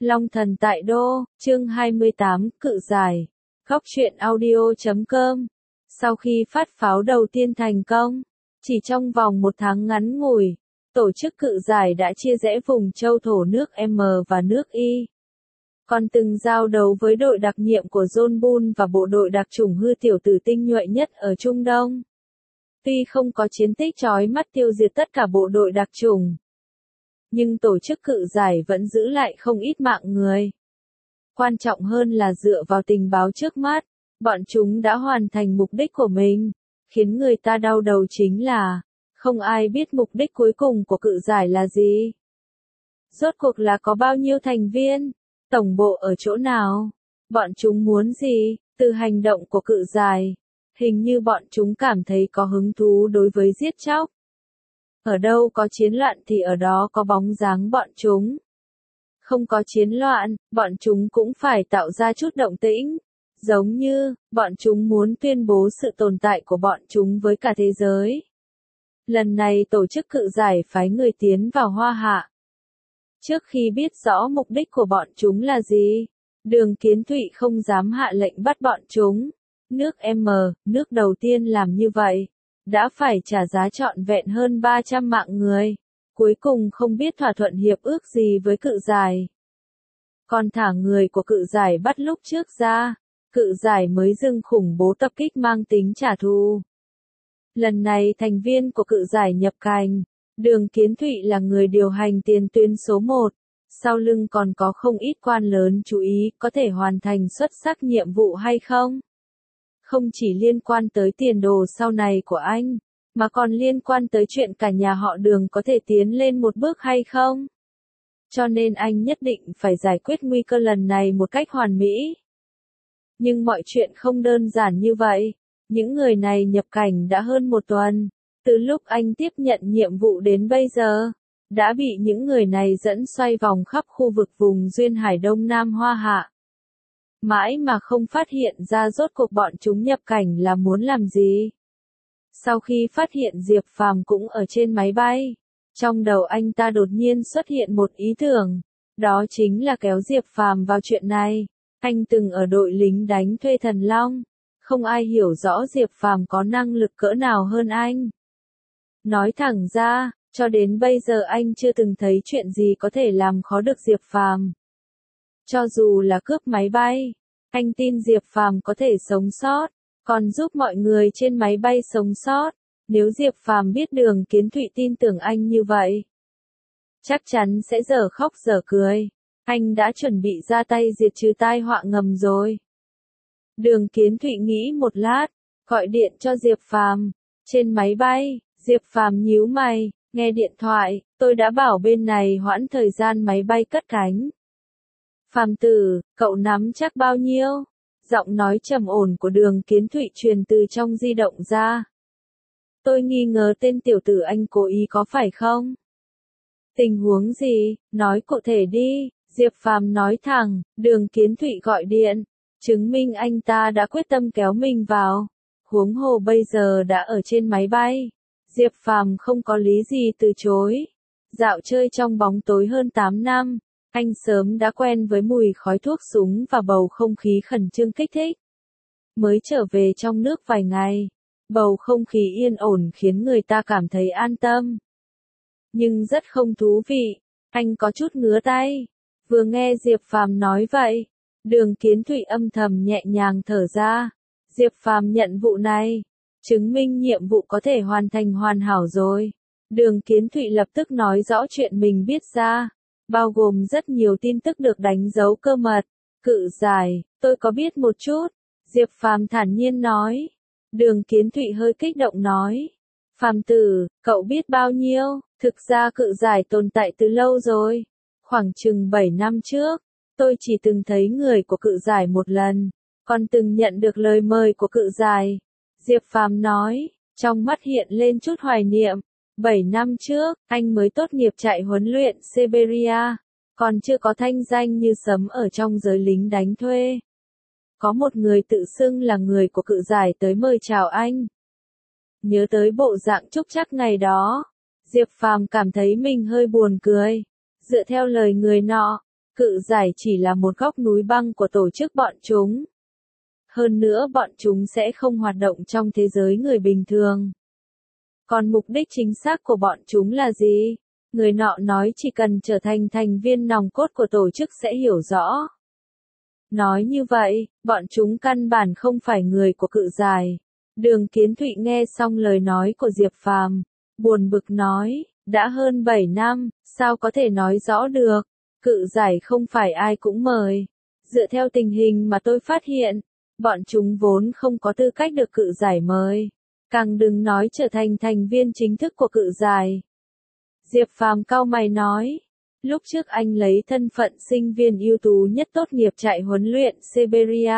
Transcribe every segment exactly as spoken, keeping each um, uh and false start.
Long Thần tại Đô, chương hai mươi tám, cự giải. Góc truyện audio chấm com. Sau khi phát pháo đầu tiên thành công, chỉ trong vòng một tháng ngắn ngủi, tổ chức cự giải đã chia rẽ vùng châu thổ nước M và nước Y. Còn từng giao đấu với đội đặc nhiệm của John Bull và bộ đội đặc chủng hư tiểu tử tinh nhuệ nhất ở Trung Đông. Tuy không có chiến tích chói mắt tiêu diệt tất cả bộ đội đặc chủng, nhưng tổ chức cự giải vẫn giữ lại không ít mạng người. Quan trọng hơn là dựa vào tình báo trước mắt, bọn chúng đã hoàn thành mục đích của mình. Khiến người ta đau đầu chính là, không ai biết mục đích cuối cùng của cự giải là gì. Rốt cuộc là có bao nhiêu thành viên, tổng bộ ở chỗ nào, bọn chúng muốn gì, từ hành động của cự giải. Hình như bọn chúng cảm thấy có hứng thú đối với giết chóc. Ở đâu có chiến loạn thì ở đó có bóng dáng bọn chúng. Không có chiến loạn, bọn chúng cũng phải tạo ra chút động tĩnh. Giống như, bọn chúng muốn tuyên bố sự tồn tại của bọn chúng với cả thế giới. Lần này tổ chức cự giải phái người tiến vào Hoa Hạ. Trước khi biết rõ mục đích của bọn chúng là gì, Đường Kiến Thụy không dám hạ lệnh bắt bọn chúng. Nước M, nước đầu tiên làm như vậy, đã phải trả giá trọn vẹn hơn ba trăm mạng người. Cuối cùng không biết thỏa thuận hiệp ước gì với cự giải. Còn thả người của cự giải bắt lúc trước ra, cự giải mới dừng khủng bố tập kích mang tính trả thù. Lần này thành viên của cự giải nhập cảnh, Đường Kiến Thụy là người điều hành tiền tuyến số một, sau lưng còn có không ít quan lớn chú ý có thể hoàn thành xuất sắc nhiệm vụ hay không. Không chỉ liên quan tới tiền đồ sau này của anh, mà còn liên quan tới chuyện cả nhà họ Đường có thể tiến lên một bước hay không. Cho nên anh nhất định phải giải quyết nguy cơ lần này một cách hoàn mỹ. Nhưng mọi chuyện không đơn giản như vậy. Những người này nhập cảnh đã hơn một tuần, từ lúc anh tiếp nhận nhiệm vụ đến bây giờ, đã bị những người này dẫn xoay vòng khắp khu vực vùng duyên hải Đông Nam Hoa Hạ. Mãi mà không phát hiện ra rốt cuộc bọn chúng nhập cảnh là muốn làm gì. Sau khi phát hiện Diệp Phàm cũng ở trên máy bay, trong đầu anh ta đột nhiên xuất hiện một ý tưởng, đó chính là kéo Diệp Phàm vào chuyện này. Anh từng ở đội lính đánh thuê Thần Long, không ai hiểu rõ Diệp Phàm có năng lực cỡ nào hơn anh. Nói thẳng ra, cho đến bây giờ anh chưa từng thấy chuyện gì có thể làm khó được Diệp Phàm. Cho dù là cướp máy bay, anh tin Diệp Phàm có thể sống sót, còn giúp mọi người trên máy bay sống sót. Nếu Diệp Phàm biết Đường Kiến Thụy tin tưởng anh như vậy, chắc chắn sẽ dở khóc dở cười. Anh đã chuẩn bị ra tay diệt trừ tai họa ngầm rồi. Đường Kiến Thụy nghĩ một lát, gọi điện cho Diệp Phàm. Trên máy bay, Diệp Phàm nhíu mày, nghe điện thoại, tôi đã bảo bên này hoãn thời gian máy bay cất cánh. Phàm tử, cậu nắm chắc bao nhiêu? Giọng nói trầm ổn của Đường Kiến Thụy truyền từ trong di động ra. Tôi nghi ngờ tên tiểu tử anh cố ý có phải không? Tình huống gì, nói cụ thể đi, Diệp Phàm nói thẳng. Đường Kiến Thụy gọi điện, chứng minh anh ta đã quyết tâm kéo mình vào. Huống hồ bây giờ đã ở trên máy bay, Diệp Phàm không có lý gì từ chối. Dạo chơi trong bóng tối hơn tám năm, anh sớm đã quen với mùi khói thuốc súng và bầu không khí khẩn trương kích thích. Mới trở về trong nước vài ngày, bầu không khí yên ổn khiến người ta cảm thấy an tâm. Nhưng rất không thú vị, anh có chút ngứa tay. Vừa nghe Diệp Phàm nói vậy, Đường Kiến Thụy âm thầm nhẹ nhàng thở ra. Diệp Phàm nhận vụ này, chứng minh nhiệm vụ có thể hoàn thành hoàn hảo rồi. Đường Kiến Thụy lập tức nói rõ chuyện mình biết ra, bao gồm rất nhiều tin tức được đánh dấu cơ mật. Cự giải, tôi có biết một chút, Diệp Phàm thản nhiên nói. Đường Kiến Thụy hơi kích động nói. Phàm tử, cậu biết bao nhiêu? Thực ra cự giải tồn tại từ lâu rồi. Khoảng chừng bảy năm trước, tôi chỉ từng thấy người của cự giải một lần, còn từng nhận được lời mời của cự giải. Diệp Phàm nói, trong mắt hiện lên chút hoài niệm. Bảy năm trước, anh mới tốt nghiệp trại huấn luyện Siberia, còn chưa có thanh danh như sấm ở trong giới lính đánh thuê. Có một người tự xưng là người của cự giải tới mời chào anh. Nhớ tới bộ dạng trúc trắc ngày đó, Diệp Phàm cảm thấy mình hơi buồn cười. Dựa theo lời người nọ, Cự giải chỉ là một góc núi băng của tổ chức bọn chúng. Hơn nữa bọn chúng sẽ không hoạt động trong thế giới người bình thường. Còn mục đích chính xác của bọn chúng là gì? Người nọ nói chỉ cần trở thành thành viên nòng cốt của tổ chức sẽ hiểu rõ. Nói như vậy, bọn chúng căn bản không phải người của cự giải. Đường Kiến Thụy nghe xong lời nói của Diệp Phàm, buồn bực nói, đã hơn bảy năm, sao có thể nói rõ được, cự giải không phải ai cũng mời. Dựa theo tình hình mà tôi phát hiện, bọn chúng vốn không có tư cách được cự giải mời, càng đừng nói trở thành thành viên chính thức của cự giải. Diệp Phàm cau mày nói, lúc trước anh lấy thân phận sinh viên ưu tú nhất tốt nghiệp trại huấn luyện Siberia.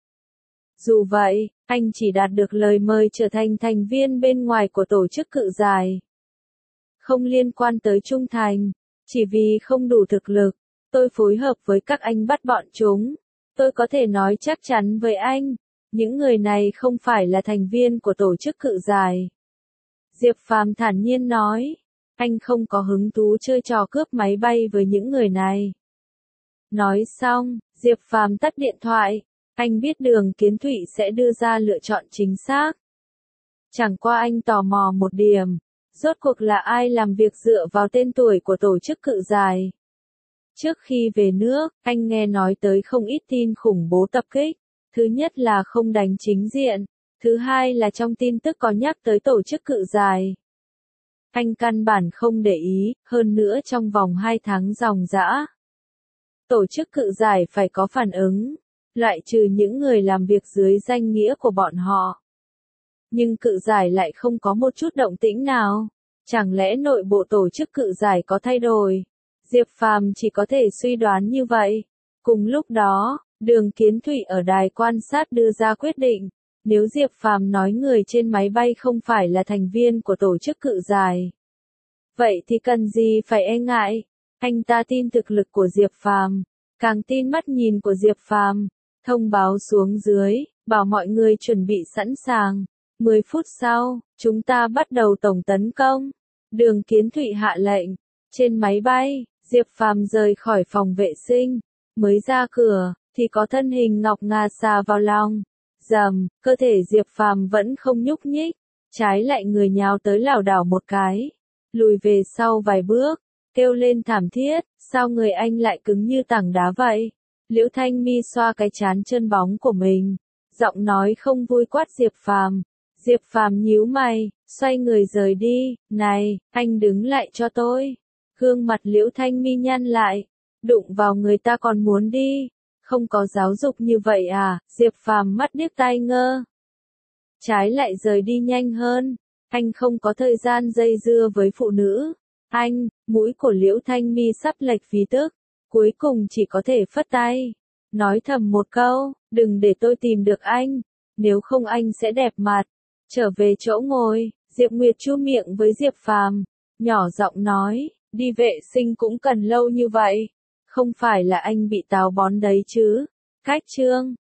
Dù vậy, anh chỉ đạt được lời mời trở thành thành viên bên ngoài của tổ chức cự giải. Không liên quan tới trung thành, chỉ vì không đủ thực lực, tôi phối hợp với các anh bắt bọn chúng. Tôi có thể nói chắc chắn với anh, những người này không phải là thành viên của tổ chức cự giải. Diệp Phàm thản nhiên nói, anh không có hứng thú chơi trò cướp máy bay với những người này. Nói xong, Diệp Phàm tắt điện thoại, anh biết Đường Kiến Thụy sẽ đưa ra lựa chọn chính xác. Chẳng qua anh tò mò một điểm, rốt cuộc là ai làm việc dựa vào tên tuổi của tổ chức cự giải. Trước khi về nước, anh nghe nói tới không ít tin khủng bố tập kích. Thứ nhất là không đánh chính diện, thứ hai là trong tin tức có nhắc tới tổ chức cự giải. Anh căn bản không để ý, hơn nữa trong vòng hai tháng ròng rã. Tổ chức cự giải phải có phản ứng, loại trừ những người làm việc dưới danh nghĩa của bọn họ. Nhưng cự giải lại không có một chút động tĩnh nào. Chẳng lẽ nội bộ tổ chức cự giải có thay đổi? Diệp Phàm chỉ có thể suy đoán như vậy. Cùng lúc đó, Đường Kiến Thụy ở đài quan sát đưa ra quyết định, nếu Diệp Phàm nói người trên máy bay không phải là thành viên của tổ chức cự giải, vậy thì cần gì phải e ngại? Anh ta tin thực lực của Diệp Phàm, càng tin mắt nhìn của Diệp Phàm. Thông báo xuống dưới, bảo mọi người chuẩn bị sẵn sàng. mười phút sau, chúng ta bắt đầu tổng tấn công. Đường Kiến Thụy hạ lệnh. Trên máy bay, Diệp Phàm rời khỏi phòng vệ sinh, mới ra cửa thì có thân hình ngọc ngà xà vào lòng. Rầm, cơ thể Diệp Phàm vẫn không nhúc nhích, trái lại người nhào tới lảo đảo một cái, lùi về sau vài bước, kêu lên thảm thiết, sao người anh lại cứng như tảng đá vậy? Liễu Thanh Mi xoa cái trán chân bóng của mình, giọng nói không vui quát Diệp Phàm. Diệp Phàm nhíu mày, xoay người rời đi, này, anh đứng lại cho tôi. Gương mặt Liễu Thanh Mi nhăn lại, đụng vào người ta còn muốn đi, không có giáo dục như vậy à? Diệp Phàm mắt điếc tai ngơ. Trái lại rời đi nhanh hơn, anh không có thời gian dây dưa với phụ nữ. Anh, mũi của Liễu Thanh Mi sắp lệch phí tức, cuối cùng chỉ có thể phất tay, nói thầm một câu, đừng để tôi tìm được anh, nếu không anh sẽ đẹp mặt. Trở về chỗ ngồi, Diệp Nguyệt chu miệng với Diệp Phàm, nhỏ giọng nói, đi vệ sinh cũng cần lâu như vậy, không phải là anh bị táo bón đấy chứ? Cách chương